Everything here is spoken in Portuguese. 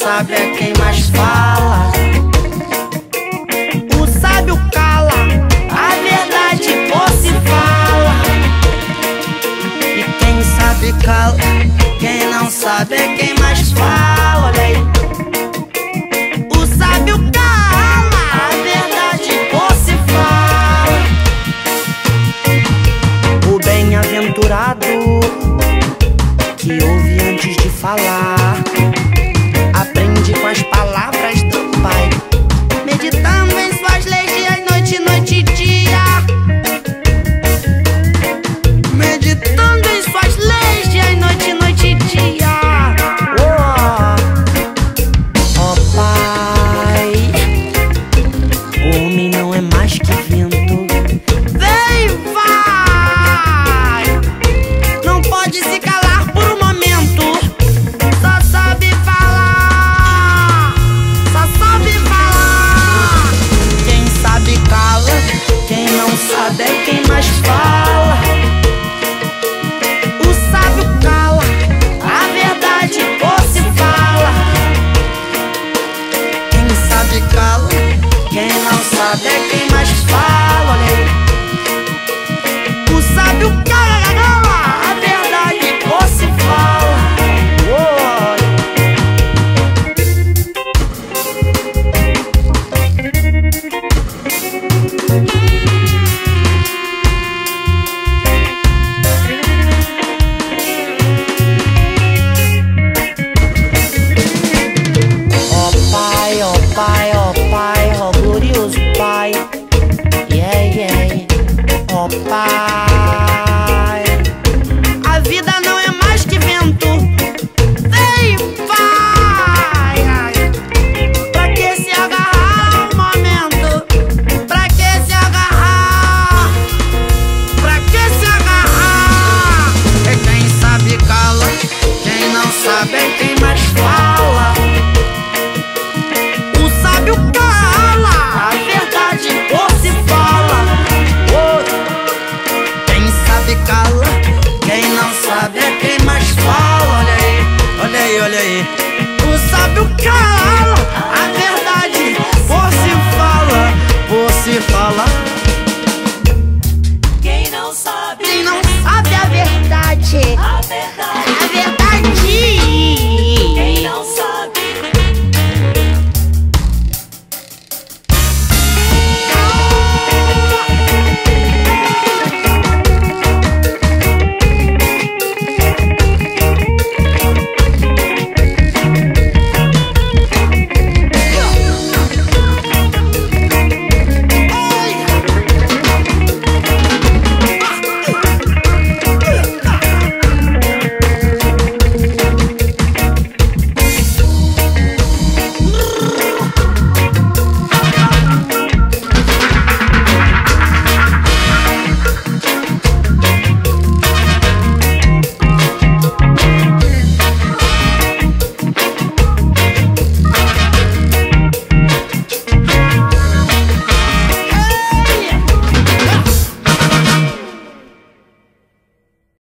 sabe é quem mais fala. O sábio cala, a verdade por se fala. E quem sabe cala, quem não sabe é quem mais fala. Olha aí. O sábio cala, a verdade por se fala. O bem-aventurado que ouve antes de falar, aprende com as palavras do Pai, meditando em suas leis dia e noite, noite e dia. Meditando em suas leis dia e noite, noite e dia. Oh Pai, o homem não é mais que vento. Vem, vai! Não pode se calar por um momento. Só sabe falar, só sabe falar. Quem sabe cala, quem não sabe é quem mais fala. O sábio cala, a verdade por se fala. Quem sabe cala, quem não sabe é quem mais fala. Olha aí. O sábio cala, a verdade por se fala. Ó Pai, ó Pai, ó Pai, ó glorioso Pai. Yeah, yeah. Ó Pai, a vida não é mais que vento. Vem, vai. Pra que se agarrar ao momento? Pra que se agarrar? Pra que se agarrar? É quem sabe cala, quem não sabe é quem